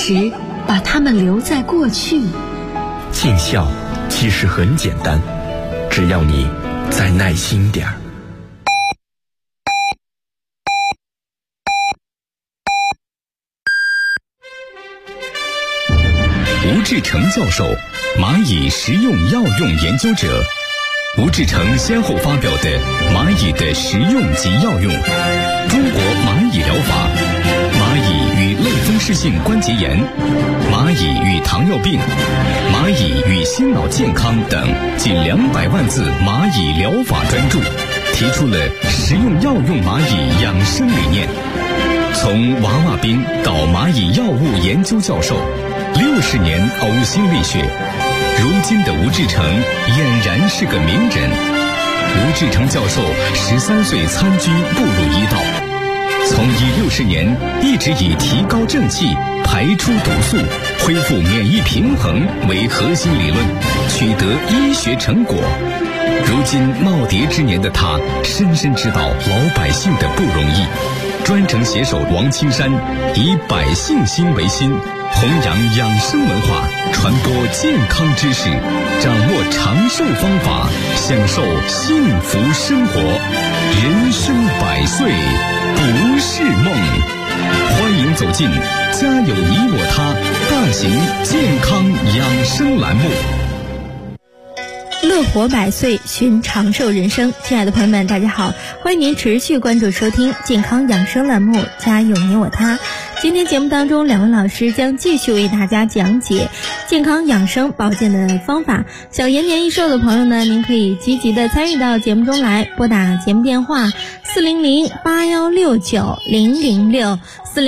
时把它们留在过去。 尽孝其实很简单，只要你再耐心点儿。 吴志成教授，蚂蚁食用药用研究者。吴志成先后发表的《蚂蚁的食用及药用》、《中国蚂蚁疗法》、《蚂蚁与类风湿性关节炎》、《蚂蚁与糖尿病》、《蚂蚁与心脑健康》等近200万字蚂蚁疗法专著，提出了食用药用蚂蚁养生理念。从娃娃兵到蚂蚁药物研究教授，60年呕心沥血，如今的吴志成俨然是个名人。吴志成教授13岁参军步入医道，从医60年一直以提高正气、排出毒素、恢复免疫平衡为核心理论，取得医学成果。如今耄耋之年的他，深深知道老百姓的不容易，专程携手王青山，以百姓心为心，弘扬养生文化，传播健康知识，掌握长寿方法，享受幸福生活。人生100岁不是梦。欢迎走进家有你我他大型健康养生栏目。 乐活100岁，寻长寿人生。亲爱的朋友们，大家好，欢迎您持续关注收听健康养生栏目家有你我他。今天节目当中，两位老师将继续为大家讲解健康养生保健的方法。想延年益寿的朋友呢，您可以积极的参与到节目中来，拨打节目电话400-8169-006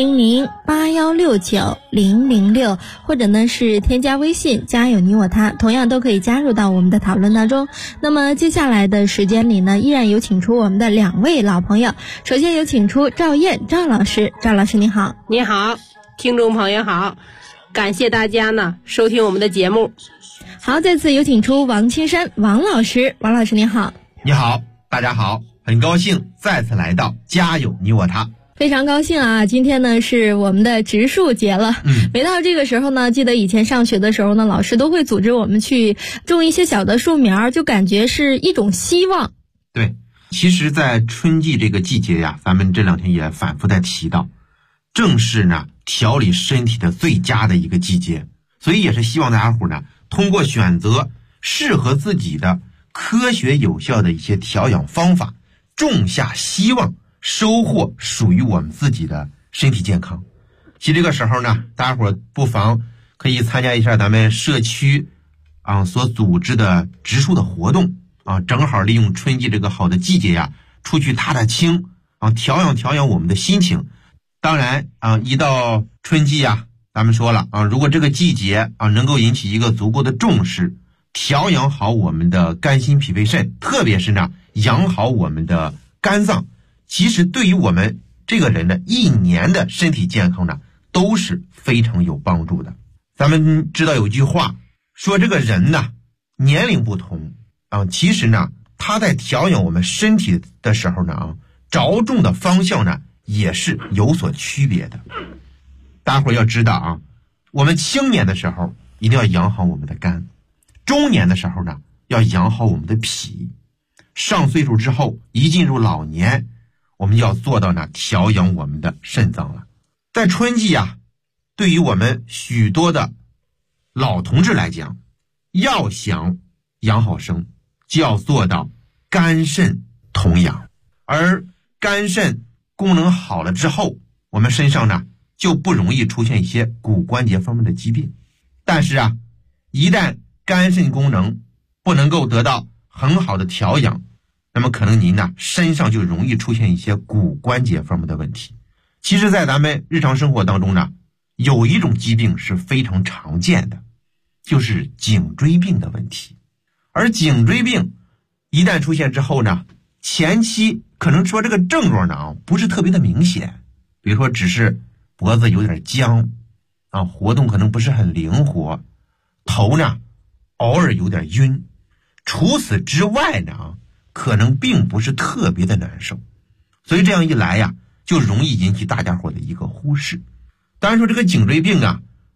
400-8169-006，或者呢是添加微信家有你我他，同样都可以加入到我们的讨论当中。那么接下来的时间里呢，依然有请出我们的2位老朋友。首先有请出赵燕赵老师。赵老师你好。 你好，听众朋友好，感谢大家呢收听我们的节目。 好，再次有请出王青山王老师。王老师你好。 你好，大家好，很高兴再次来到家有你我他。 非常高兴啊！今天呢是我们的植树节了。每到这个时候呢，记得以前上学的时候呢，老师都会组织我们去种一些小的树苗，就感觉是一种希望。 对，其实在春季这个季节呀，咱们这2天也反复在提到，正是呢调理身体的最佳的一个季节，所以也是希望大家伙呢通过选择适合自己的科学有效的一些调养方法，种下希望，收获属于我们自己的身体健康。其实这个时候呢，大家伙不妨可以参加一下咱们社区所组织的植树的活动正好利用春季这个好的季节呀，出去踏踏青调养我们的心情。当然一到春季呀，咱们说了如果这个季节能够引起一个足够的重视，调养好我们的肝心脾肺肾，特别是呢养好我们的肝脏，其实对于我们这个人的1年的身体健康呢都是非常有帮助的。咱们知道有句话说，这个人呢年龄不同其实呢他在调养我们身体的时候呢着重的方向呢也是有所区别的。大家伙要知道我们青年的时候一定要养好我们的肝，中年的时候呢要养好我们的脾，上岁数之后一进入老年，我们要做到呢调养我们的肾脏了。在春季对于我们许多的老同志来讲，要想养好生，就要做到肝肾同养。而肝肾功能好了之后，我们身上呢就不容易出现一些骨关节方面的疾病。但是一旦肝肾功能不能够得到很好的调养，那么可能您呢身上就容易出现一些骨关节方面的问题。其实在咱们日常生活当中呢，有一种疾病是非常常见的，就是颈椎病的问题。而颈椎病一旦出现之后呢，前期可能说这个症状呢不是特别的明显，比如说只是脖子有点僵活动可能不是很灵活，头呢偶尔有点晕，除此之外呢可能并不是特别的难受。所以这样一来就容易引起大家伙的一个忽视。当然说这个颈椎病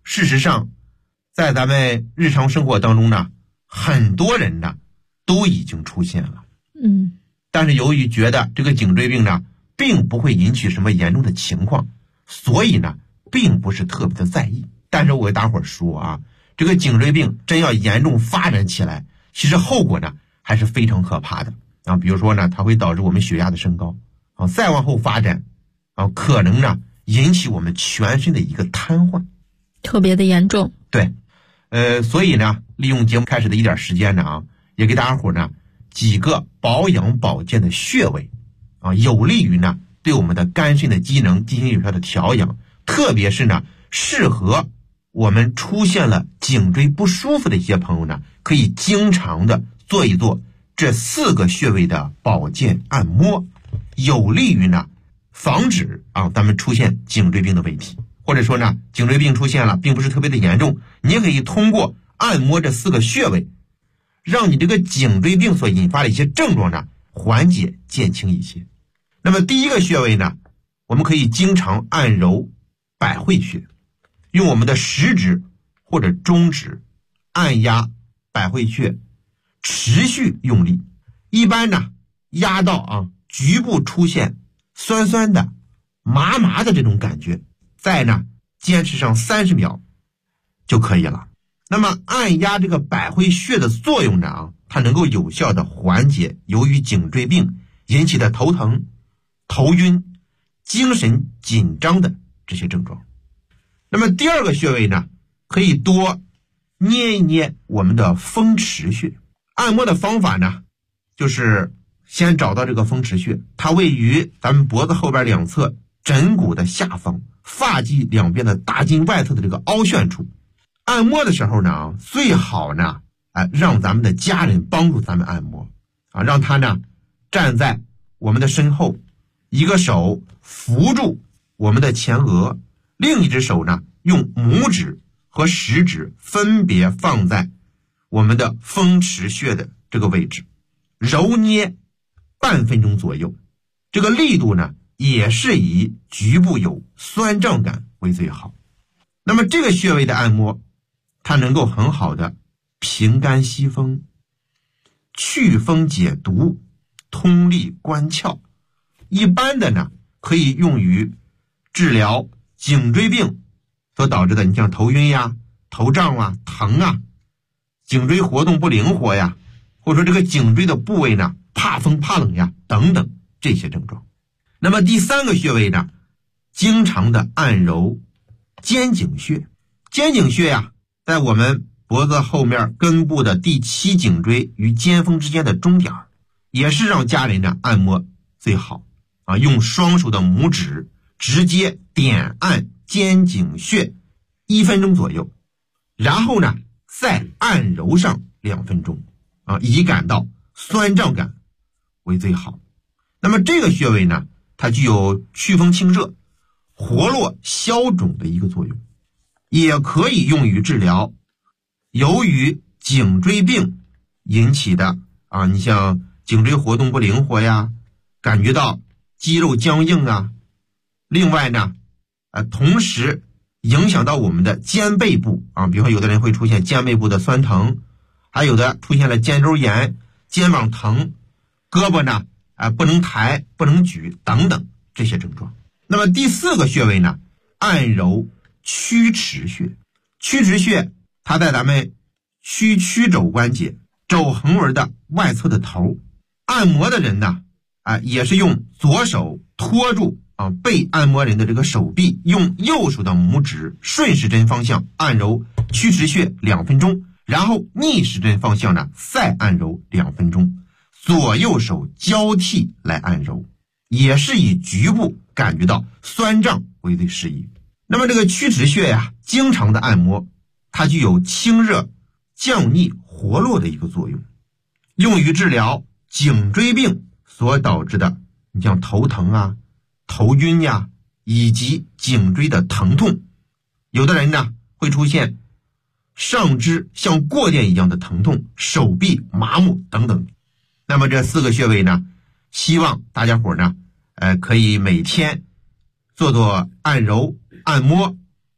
事实上在咱们日常生活当中呢，很多人呢都已经出现了。但是由于觉得这个颈椎病呢并不会引起什么严重的情况，所以呢并不是特别的在意。但是我给大伙说啊，这个颈椎病真要严重发展起来，其实后果呢还是非常可怕的啊。比如说呢，它会导致我们血压的升高啊，再往后发展啊，可能呢引起我们全身的一个瘫痪， 特别的严重。 对，所以呢，利用节目开始的一点时间呢啊，也给大家伙呢几个保养保健的穴位啊，有利于呢对我们的肝肾的机能进行有效的调养，特别是呢适合我们出现了颈椎不舒服的一些朋友呢，可以经常的做一做这4个穴位的保健按摩，有利于呢防止啊咱们出现颈椎病的问题。或者说呢颈椎病出现了并不是特别的严重，你也可以通过按摩这4个穴位，让你这个颈椎病所引发的一些症状呢缓解减轻一些。那么第一个穴位呢，我们可以经常按揉百会穴，用我们的食指或者中指按压百会穴，持续用力，一般呢压到局部出现酸酸的麻麻的这种感觉，再呢坚持上30秒就可以了。那么按压这个百会穴的作用呢它能够有效的缓解由于颈椎病引起的头疼、头晕、精神紧张的这些症状。那么第2个穴位呢，可以多捏一捏我们的风池穴。按摩的方法呢，就是先找到这个风池穴，它位于咱们脖子后边2侧枕骨的下方，发际2边的大筋外侧的这个凹陷处。按摩的时候呢，最好呢让咱们的家人帮助咱们按摩让他呢站在我们的身后，一个手扶住我们的前额，另一只手呢用拇指和食指分别放在我们的风池穴的这个位置，揉捏半分钟左右。这个力度呢也是以局部有酸胀感为最好。那么这个穴位的按摩，它能够很好的平肝息风、祛风解毒、通利关窍。一般的呢可以用于治疗颈椎病所导致的，你像头晕呀、头胀啊、疼啊、颈椎活动不灵活呀，或者说这个颈椎的部位呢怕风怕冷呀等等这些症状。那么第3个穴位呢，经常的按揉肩颈穴。肩颈穴呀，在我们脖子后面根部的第7颈椎与肩峰之间的中点，也是让家人呢按摩最好用双手的拇指直接点按肩颈穴1分钟左右，然后呢再按揉上2分钟以感到酸胀感为最好。那么这个穴位呢，它具有祛风清热、活络消肿的一个作用，也可以用于治疗由于颈椎病引起的你像颈椎活动不灵活呀，感觉到肌肉僵硬啊，另外呢同时影响到我们的肩背部比如说有的人会出现肩背部的酸疼，还有的出现了肩周炎、肩膀疼、胳膊呢不能抬、不能举等等这些症状。那么第4个穴位呢，按揉曲池穴。曲池穴它在咱们曲肘关节肘横纹的外侧的头。按摩的人呢也是用左手托住被按摩人的这个手臂，用右手的拇指顺时针方向按揉曲池穴2分钟，然后逆时针方向呢再按揉2分钟，左右手交替来按揉，也是以局部感觉到酸胀为最适宜。那么这个曲池穴呀，经常的按摩，它具有清热、降逆、活络的一个作用，用于治疗颈椎病所导致的，你像头疼啊、头晕呀，以及颈椎的疼痛。有的人呢会出现上肢像过电一样的疼痛、手臂麻木等等。那么这4个穴位呢，希望大家伙呢可以每天做做按揉按摩，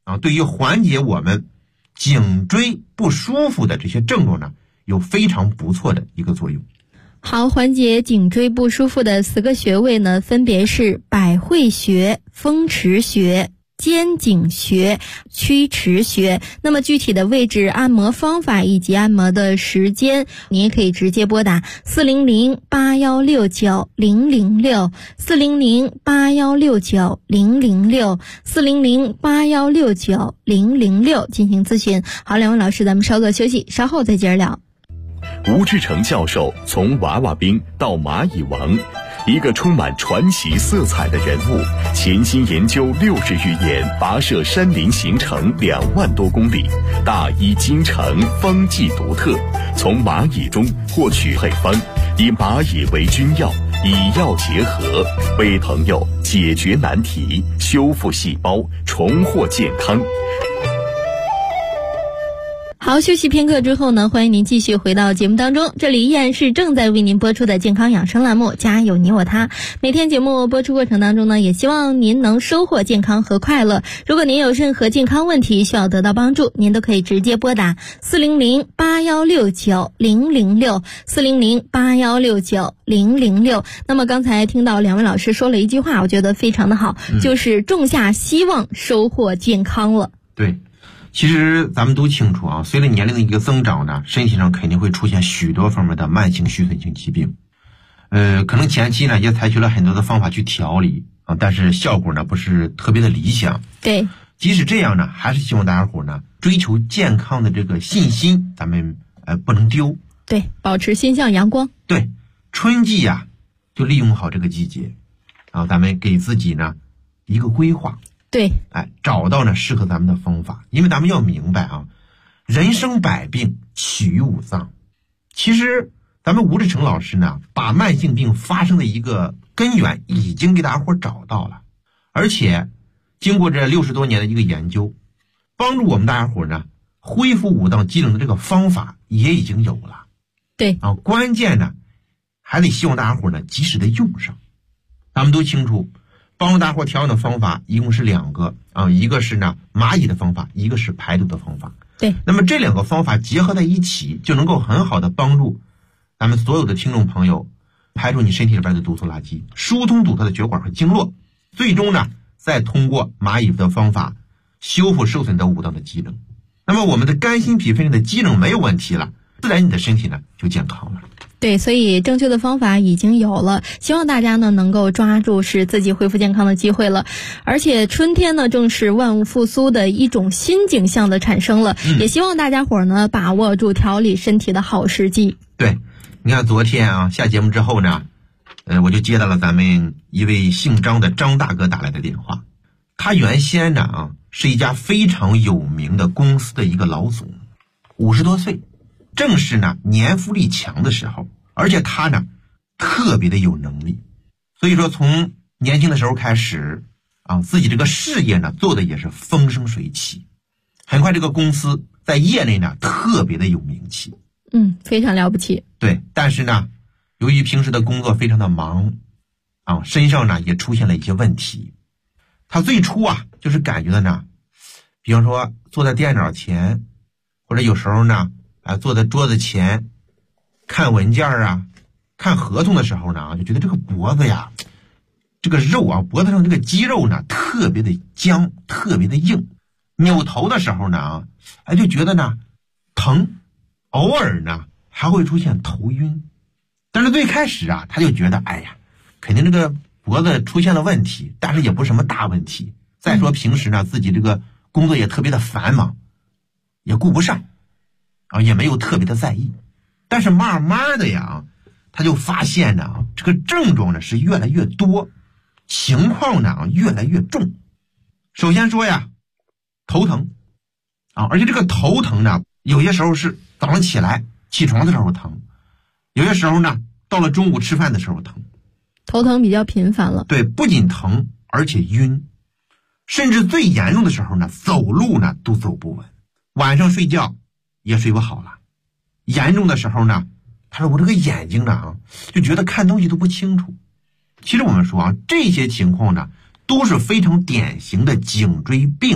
对于缓解我们颈椎不舒服的这些症状呢，有非常不错的一个作用。 好，缓解颈椎不舒服的4个穴位呢，分别是百会穴、风池穴、肩颈穴、曲池穴。那么具体的位置、按摩方法以及按摩的时间，你也可以直接拨打400-8169-006 400-8169-006 400-8169-006进行咨询。好，两位老师，咱们稍作休息，稍后再接着聊。 吴志成教授从娃娃兵到蚂蚁王，一个充满传奇色彩的人物，潜心研究60余年，跋涉山林行程2万多公里，大医精诚，方剂独特，从蚂蚁中获取配方，以蚂蚁为君药，以药结合，为朋友解决难题，修复细胞，重获健康。 好，休息片刻之后呢，欢迎您继续回到节目当中，这里依然是正在为您播出的健康养生栏目，家有你我他。每天节目播出过程当中呢，也希望您能收获健康和快乐。如果您有任何健康问题需要得到帮助，您都可以直接拨打400-8169-006 400-8169-006。那么刚才听到两位老师说了一句话，我觉得非常的好，就是种下希望，收获健康了。 对，其实咱们都清楚啊，随着年龄的一个增长呢，身体上肯定会出现许多方面的慢性虚损性疾病。可能前期呢也采取了很多的方法去调理啊，但是效果呢不是特别的理想。 对， 即使这样呢，还是希望大家伙呢追求健康的这个信心，咱们不能丢。 对，保持心向阳光。 对，春季呀，就利用好这个季节，然后咱们给自己呢一个规划。 对， 找到呢适合咱们的方法，因为咱们要明白啊，人生百病起于五脏。其实咱们吴志成老师呢，把慢性病发生的一个根源已经给大家伙找到了，而且经过这60多年的一个研究，帮助我们大家伙呢恢复五脏机能的这个方法也已经有了。 对啊，关键呢还得希望大家伙呢及时的用上。咱们都清楚，帮助大伙调养的方法一共是2个啊，一个是呢蚂蚁的方法，一个是排毒的方法。 对， 那么这2个方法结合在一起，就能够很好的帮助咱们所有的听众朋友排除你身体里边的毒素垃圾，疏通堵塞的血管和经络，最终呢再通过蚂蚁的方法修复受损的五脏的机能。那么我们的肝心脾肺肾的机能没有问题了，自然你的身体呢就健康了。 对，所以正确的方法已经有了，希望大家呢能够抓住使自己恢复健康的机会了。而且春天呢正是万物复苏的一种新景象的产生了，也希望大家伙呢把握住调理身体的好时机。 对，你看昨天啊下节目之后呢，我就接到了咱们一位姓张的张大哥打来的电话。他原先呢是一家非常有名的公司的一个老总，50多岁，正是呢年富力强的时候，而且他呢特别的有能力，所以说从年轻的时候开始啊，自己这个事业呢做的也是风生水起，很快这个公司在业内呢特别的有名气。 非常了不起。 对，但是呢由于平时的工作非常的忙啊，身上呢也出现了一些问题。他最初啊就是感觉到呢，比方说坐在电脑前，或者有时候呢坐在桌子前看文件啊，看合同的时候呢，就觉得这个脖子呀，这个肉啊，脖子上这个肌肉呢特别的僵，特别的硬。扭头的时候呢就觉得呢疼，偶尔呢还会出现头晕。但是最开始啊他就觉得肯定这个脖子出现了问题，但是也不是什么大问题。再说平时呢自己这个工作也特别的繁忙，也顾不上啊，也没有特别的在意。但是慢慢的呀，他就发现呢这个症状呢是越来越多，情况呢越来越重。首先说呀，头疼啊，而且这个头疼呢有些时候是早上起床的时候疼，有些时候呢到了中午吃饭的时候疼。 头疼比较频繁了。 对，不仅疼而且晕，甚至最严重的时候呢走路呢都走不稳，晚上睡觉也睡不好了。严重的时候呢，他说我这个眼睛呢就觉得看东西都不清楚。其实我们说啊，这些情况呢都是非常典型的颈椎病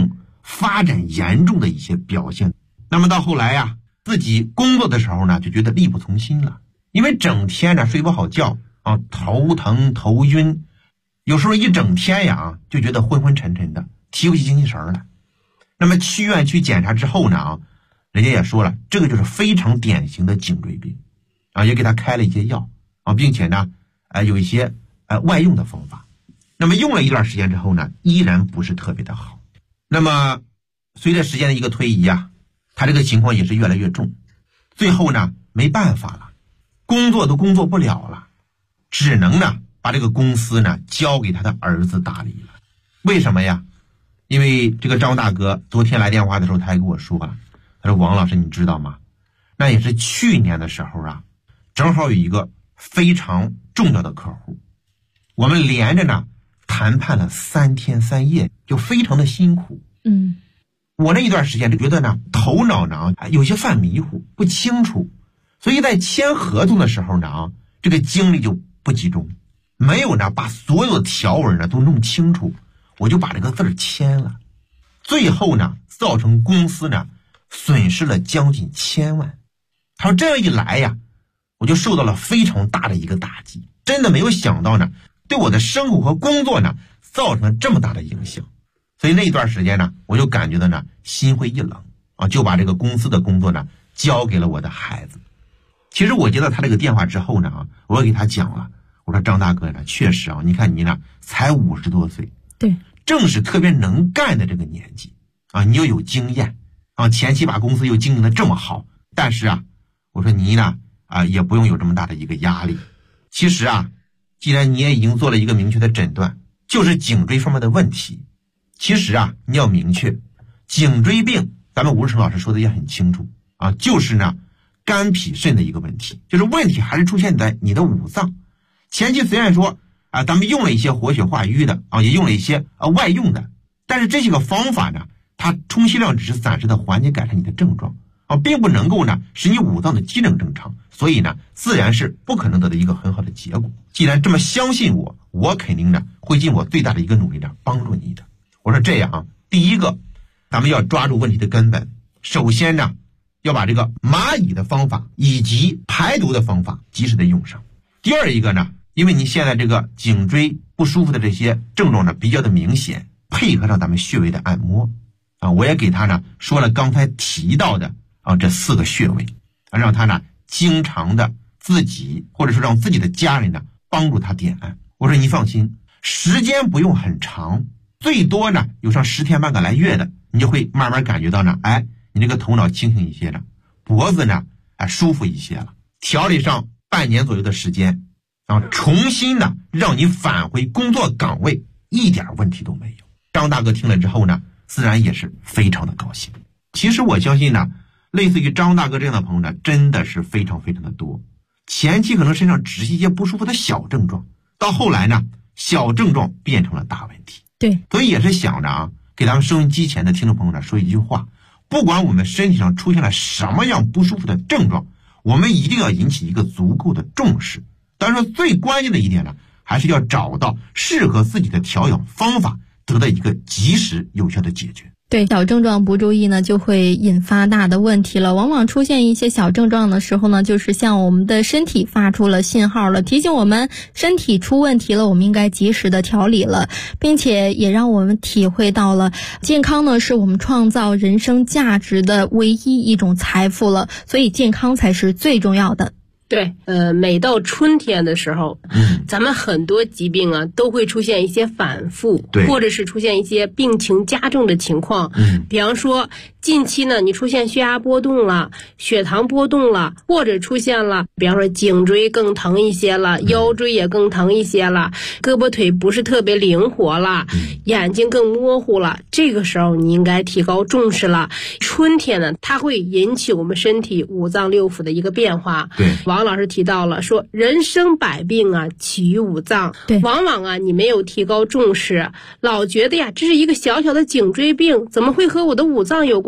发展严重的一些表现。那么到后来呀，自己工作的时候呢，就觉得力不从心了，因为整天呢睡不好觉啊，头疼头晕，有时候一整天呀就觉得昏昏沉沉的，提不起精气神来。那么去医院去检查之后呢，人家也说了，这个就是非常典型的颈椎病啊，也给他开了一些药啊，并且呢有一些外用的方法。那么用了一段时间之后呢，依然不是特别的好。那么随着时间的一个推移啊，他这个情况也是越来越重，最后呢没办法了，工作都工作不了了，只能呢把这个公司呢交给他的儿子打理了。为什么呀？因为这个张大哥昨天来电话的时候，他还跟我说了，他说王老师你知道吗？那也是去年的时候啊，正好有一个非常重要的客户，我们连着呢谈判了3天3夜，就非常的辛苦。我那一段时间就觉得呢，头脑呢有些犯迷糊，不清楚，所以在签合同的时候呢，这个精力就不集中，没有呢把所有的条文呢都弄清楚，我就把这个字签了，最后呢造成公司呢损失了将近1000万。他说这样一来呀，我就受到了非常大的一个打击，真的没有想到呢，对我的生活和工作呢造成了这么大的影响。所以那一段时间呢，我就感觉到呢心灰意冷啊，就把这个公司的工作呢交给了我的孩子。其实我接到他这个电话之后呢，我给他讲了，我说张大哥呢，确实啊，你看你呢才50多岁， 对， 正是特别能干的这个年纪啊，你又有经验啊，前期把公司又经营的这么好，但是啊，我说你呢也不用有这么大的一个压力。其实啊，既然你也已经做了一个明确的诊断，就是颈椎方面的问题。其实啊，你要明确，颈椎病咱们吴志成老师说的也很清楚啊，就是呢肝脾肾的一个问题，就是问题还是出现在你的五脏。前期虽然说啊，咱们用了一些活血化瘀的啊，也用了一些外用的，但是这些个方法呢，它充其量只是暂时的缓解改善你的症状啊，并不能够呢使你五脏的机能正常，所以呢自然是不可能得到一个很好的结果。既然这么相信我，我肯定呢会尽我最大的一个努力呢帮助你的。我说这样啊，第一个咱们要抓住问题的根本，首先呢要把这个蚂蚁的方法以及排毒的方法及时的用上。第二一个呢，因为你现在这个颈椎不舒服的这些症状呢比较的明显，配合上咱们穴位的按摩啊，我也给他呢说了刚才提到的啊这4个穴位啊，让他呢经常的自己或者说让自己的家人呢帮助他点按。我说你放心，时间不用很长，最多呢有上10天半个来月的，你就会慢慢感觉到呢，你这个头脑清醒一些了，脖子呢舒服一些了，调理上半年左右的时间啊，重新呢让你返回工作岗位，一点问题都没有。张大哥听了之后呢，自然也是非常的高兴。其实我相信呢，类似于张大哥这样的朋友呢，真的是非常非常的多。前期可能身上只是一些不舒服的小症状，到后来呢，小症状变成了大问题。 对， 所以也是想着啊，给咱们收音机前的听众朋友呢说一句话，不管我们身体上出现了什么样不舒服的症状，我们一定要引起一个足够的重视。当然说最关键的一点呢，还是要找到适合自己的调养方法，得到一个及时有效的解决。 对，小症状不注意呢，就会引发大的问题了。往往出现一些小症状的时候呢，就是向我们的身体发出了信号了，提醒我们身体出问题了，我们应该及时的调理了，并且也让我们体会到了健康呢是我们创造人生价值的唯一一种财富了，所以健康才是最重要的。 对，每到春天的时候，咱们很多疾病啊都会出现一些反复，或者是出现一些病情加重的情况。比方说近期呢，你出现血压波动了，血糖波动了，或者出现了，比方说颈椎更疼一些了，腰椎也更疼一些了，胳膊腿不是特别灵活了，眼睛更模糊了，这个时候你应该提高重视了。春天呢，它会引起我们身体五脏六腑的一个变化。 对， 王老师提到了说，人生百病啊起于五脏。对，往往啊你没有提高重视，老觉得呀这是一个小小的颈椎病，怎么会和我的五脏有关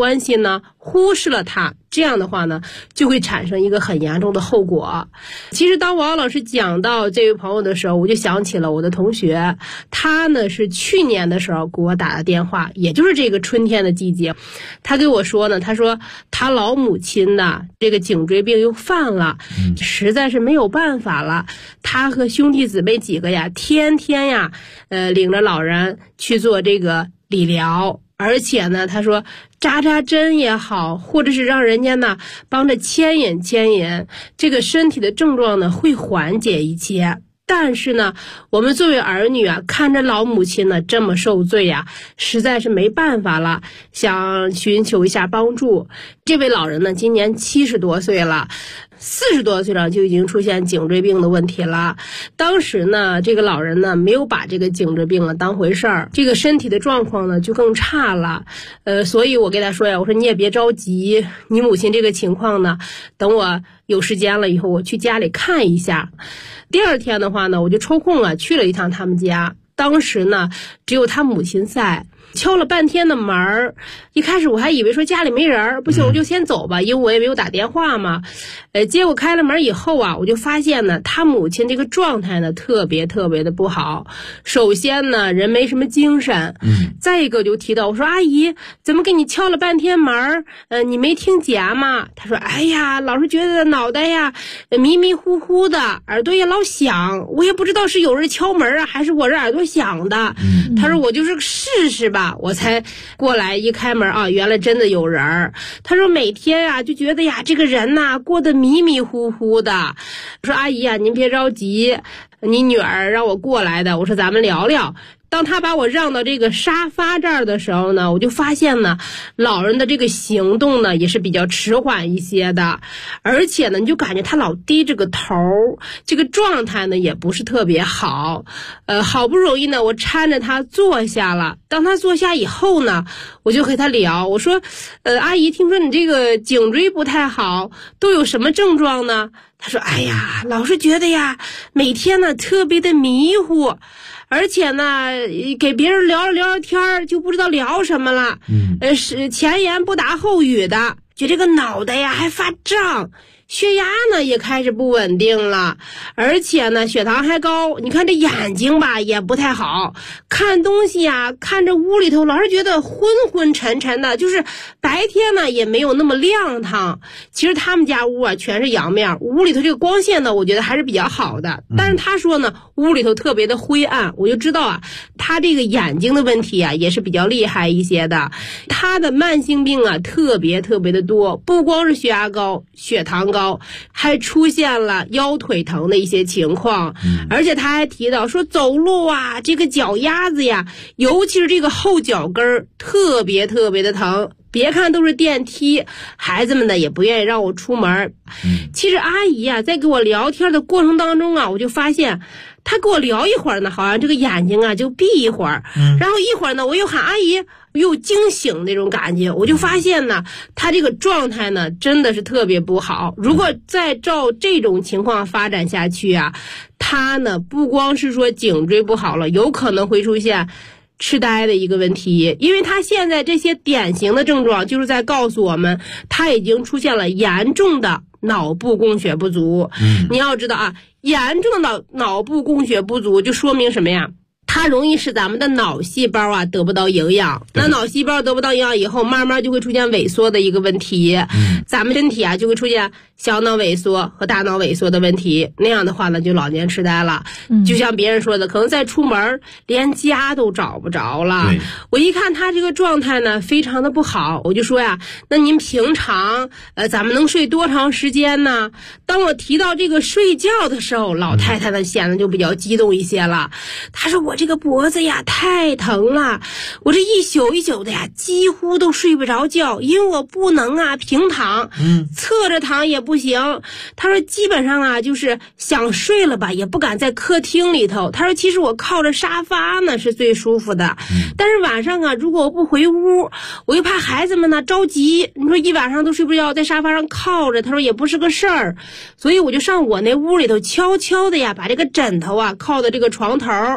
关系呢，忽视了它，这样的话呢，就会产生一个很严重的后果。其实当王老师讲到这位朋友的时候，我就想起了我的同学，他呢是去年的时候给我打的电话，也就是这个春天的季节，他给我说呢，他说他老母亲呢这个颈椎病又犯了，实在是没有办法了。他和兄弟姊妹几个呀，天天呀，领着老人去做这个理疗，而且呢，他说扎针也好，或者是让人家呢帮着牵引，这个身体的症状呢会缓解一些。但是呢，我们作为儿女啊，看着老母亲呢这么受罪呀，实在是没办法了，想寻求一下帮助。这位老人呢，今年70多岁了，40多岁了就已经出现颈椎病的问题了。当时呢，这个老人呢没有把这个颈椎病当回事儿，这个身体的状况呢就更差了。所以我跟他说呀，我说你也别着急，你母亲这个情况呢，等我有时间了以后，我去家里看一下。第二天的话呢，我就抽空啊去了一趟他们家。当时呢，只有他母亲在，敲了半天的门儿。一开始我还以为说家里没人，不行我就先走吧，因为我也没有打电话嘛。结果开了门以后啊，我就发现呢，他母亲这个状态呢特别的不好。首先呢，人没什么精神，再一个就提到我说阿姨，怎么给你敲了半天门你没听见吗？他说哎呀，老是觉得脑袋呀迷迷糊糊的，耳朵也老响，我也不知道是有人敲门啊，还是我这耳朵响的。他说我就是试试吧，我才过来一开门啊，原来真的有人。他说每天啊就觉得呀这个人呐过得迷迷糊糊的。说阿姨啊，您别着急，你女儿让我过来的，我说咱们聊聊。当他把我让到这个沙发这儿的时候呢，我就发现呢，老人的这个行动呢也是比较迟缓一些的，而且呢，你就感觉他老低着个头，这个状态呢也不是特别好。好不容易呢，我搀着他坐下了。当他坐下以后呢，我就和他聊，我说，阿姨，听说你这个颈椎不太好，都有什么症状呢？他说，哎呀，老是觉得呀，每天呢特别的迷糊。而且呢，给别人聊着天就不知道聊什么了，是前言不搭后语的，就这个脑袋呀还发胀，血压呢也开始不稳定了，而且呢血糖还高。你看这眼睛吧也不太好，看东西呀看着屋里头老是觉得昏沉沉的，就是白天呢也没有那么亮堂。其实他们家屋啊全是阳面，屋里头这个光线呢我觉得还是比较好的，但是他说呢屋里头特别的灰暗，我就知道啊他这个眼睛的问题啊也是比较厉害一些的。他的慢性病啊特别的多，不光是血压高血糖高，还出现了腰腿疼的一些情况。而且他还提到说走路啊这个脚丫子呀，尤其是这个后脚跟特别的疼。别看都是电梯，孩子们呢也不愿意让我出门。其实阿姨啊在跟我聊天的过程当中啊，我就发现他跟我聊一会儿呢，好像这个眼睛啊就闭一会儿，然后一会儿呢我又喊阿姨，又惊醒那种感觉。我就发现呢他这个状态呢真的是特别不好。如果再照这种情况发展下去啊，他呢不光是说颈椎不好了，有可能会出现痴呆的一个问题。因为他现在这些典型的症状就是在告诉我们他已经出现了严重的脑部供血不足。你要知道啊，严重的脑部供血不足就说明什么呀？它容易使咱们的脑细胞啊得不到营养，那脑细胞得不到营养以后，慢慢就会出现萎缩的一个问题。咱们身体啊就会出现小脑萎缩和大脑萎缩的问题，那样的话呢就老年痴呆了。就像别人说的，可能再出门连家都找不着了。我一看他这个状态呢非常的不好，我就说呀，那您平常咱们能睡多长时间呢？当我提到这个睡觉的时候，老太太呢显得就比较激动一些了。她说我这个脖子呀太疼了，我这一宿一宿的呀几乎都睡不着觉，因为我不能啊平躺，侧着躺也不行。他说基本上啊就是想睡了吧也不敢在客厅里头。他说其实我靠着沙发呢是最舒服的，但是晚上啊如果我不回屋，我又怕孩子们呢着急，你说一晚上都睡不着，在沙发上靠着，他说也不是个事儿。所以我就上我那屋里头悄悄的呀把这个枕头啊靠在这个床头，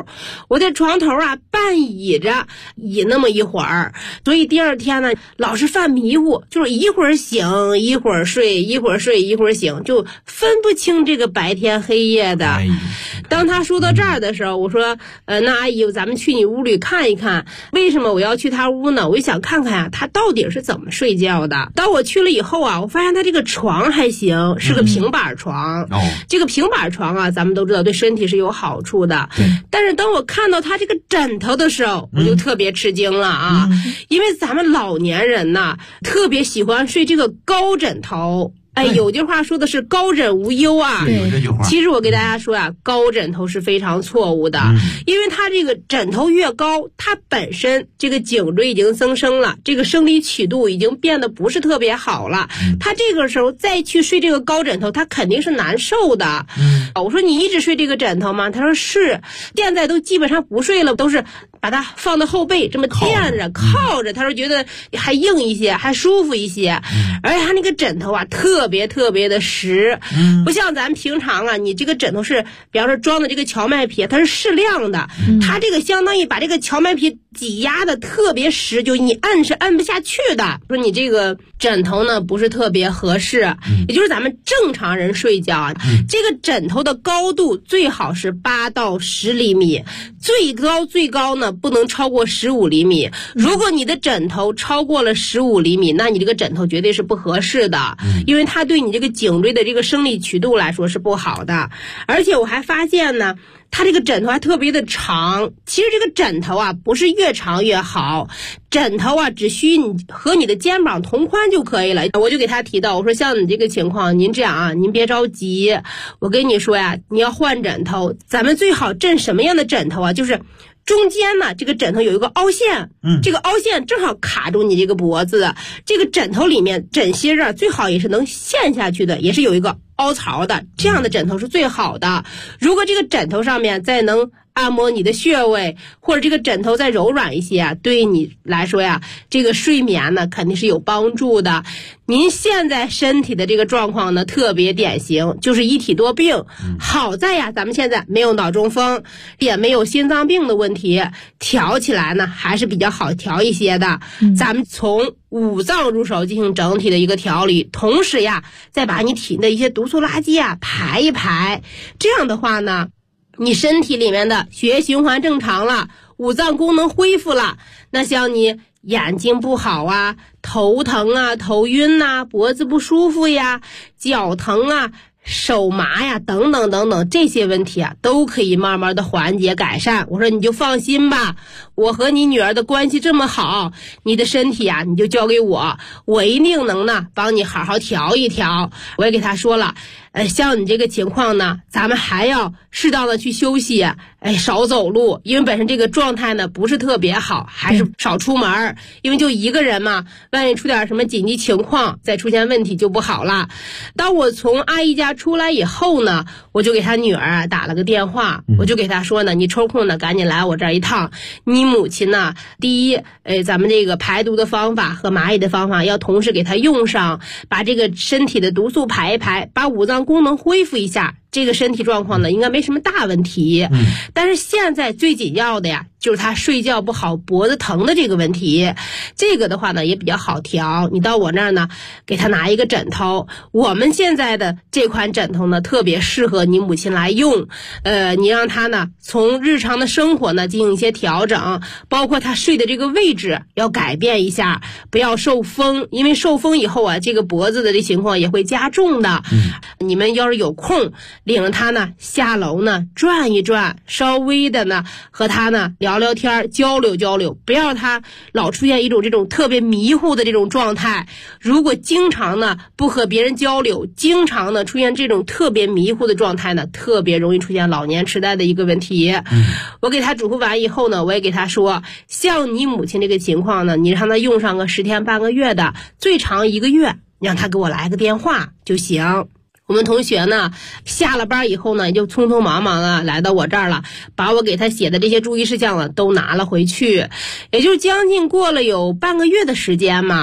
我在床头啊半倚着倚那么一会儿，所以第二天呢老是犯迷糊，就是一会儿醒一会儿睡，一会儿睡一会儿醒，就分不清这个白天黑夜的。当他说到这儿的时候，我说那阿姨咱们去你屋里看一看。为什么我要去他屋呢？我就想看看啊他到底是怎么睡觉的。当我去了以后啊，我发现他这个床还行，是个平板床。这个平板床啊咱们都知道对身体是有好处的。但是当我看到他这个枕头的时候，我就特别吃惊了啊。因为咱们老年人呢特别喜欢睡这个高枕头。有句话说的是高枕无忧啊。其实我给大家说啊，高枕头是非常错误的。因为它这个枕头越高，它本身这个颈椎已经增生了，这个生理曲度已经变得不是特别好了。它这个时候再去睡这个高枕头，它肯定是难受的。我说你一直睡这个枕头吗？他说是，现在都基本上不睡了，都是把它放到后背这么垫着靠着。他说觉得还硬一些，还舒服一些。而且他那个枕头啊特别的实，不像咱平常啊，你这个枕头是比方说装的这个荞麦皮，它是适量的，它这个相当于把这个荞麦皮挤压的特别实，就你摁是摁不下去的。说你这个枕头呢不是特别合适，也就是咱们正常人睡觉啊，这个枕头的高度最好是8到10厘米，最高呢不能超过15厘米。如果你的枕头超过了15厘米，那你这个枕头绝对是不合适的，因为它对你这个颈椎的这个生理曲度来说是不好的。而且我还发现呢，它这个枕头还特别的长。其实这个枕头啊不是越长越好，枕头啊只需你和你的肩膀同宽就可以了。我就给他提到，我说像你这个情况，您这样啊，您别着急，我跟你说呀，你要换枕头，咱们最好枕什么样的枕头啊，就是中间呢这个枕头有一个凹陷，这个凹陷正好卡住你这个脖子，这个枕头里面枕芯啊最好也是能陷下去的，也是有一个凹槽的，这样的枕头是最好的。如果这个枕头上面再能按摩你的穴位，或者这个枕头再柔软一些啊，对你来说呀这个睡眠呢肯定是有帮助的。您现在身体的这个状况呢特别典型，就是一体多病。好在呀咱们现在没有脑中风，也没有心脏病的问题，调起来呢还是比较好调一些的。咱们从五脏入手进行整体的一个调理，同时呀再把你体内的一些毒素垃圾啊排一排，这样的话呢你身体里面的血液循环正常了，五脏功能恢复了，那像你眼睛不好啊，头疼啊，头晕啊，脖子不舒服呀，脚疼啊，手麻呀，等等等等，这些问题啊都可以慢慢的缓解改善。我说你就放心吧，我和你女儿的关系这么好，你的身体啊你就交给我，我一定能呢帮你好好调一调。我也给她说了，像你这个情况呢，咱们还要适当的去休息，少走路，因为本身这个状态呢不是特别好，还是少出门，因为就一个人嘛，万一出点什么紧急情况，再出现问题就不好了。当我从阿姨家出来以后呢，我就给她女儿打了个电话，我就给她说呢，你抽空呢赶紧来我这儿一趟。你母亲呢，第一，咱们这个排毒的方法和蚂蚁的方法要同时给她用上，把这个身体的毒素排一排，把五脏功能恢复一下，这个身体状况呢应该没什么大问题。但是现在最紧要的呀就是他睡觉不好脖子疼的这个问题，这个的话呢也比较好调。你到我那儿呢给他拿一个枕头，我们现在的这款枕头呢特别适合你母亲来用。你让他呢从日常的生活呢进行一些调整，包括他睡的这个位置要改变一下，不要受风，因为受风以后啊这个脖子的这情况也会加重的。你们要是有空领着他呢下楼呢转一转，稍微的呢和他呢聊聊天，交流交流，不要他老出现一种这种特别迷糊的这种状态。如果经常呢不和别人交流，经常呢出现这种特别迷糊的状态呢，特别容易出现老年痴呆的一个问题。我给他嘱咐完以后呢，我也给他说，像你母亲这个情况呢，你让他用上个10天半个月的，最长1个月，让他给我来个电话就行。我们同学呢下了班以后呢，也就匆匆忙忙啊来到我这儿了，把我给他写的这些注意事项呢都拿了回去。也就将近过了有半个月的时间嘛，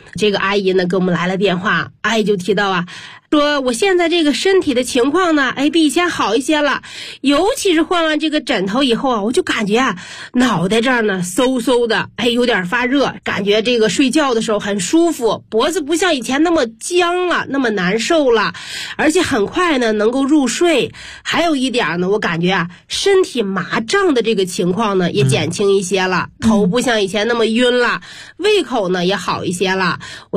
这个阿姨呢给我们来了电话，阿姨就提到啊，说我现在这个身体的情况呢，比以前好一些了，尤其是换完这个枕头以后啊，我就感觉啊，脑袋这儿呢嗖嗖的，有点发热，感觉这个睡觉的时候很舒服，脖子不像以前那么僵了，那么难受了，而且很快呢能够入睡。还有一点呢，我感觉啊，身体麻胀的这个情况呢也减轻一些了，头不像以前那么晕了，胃口呢也好一些了。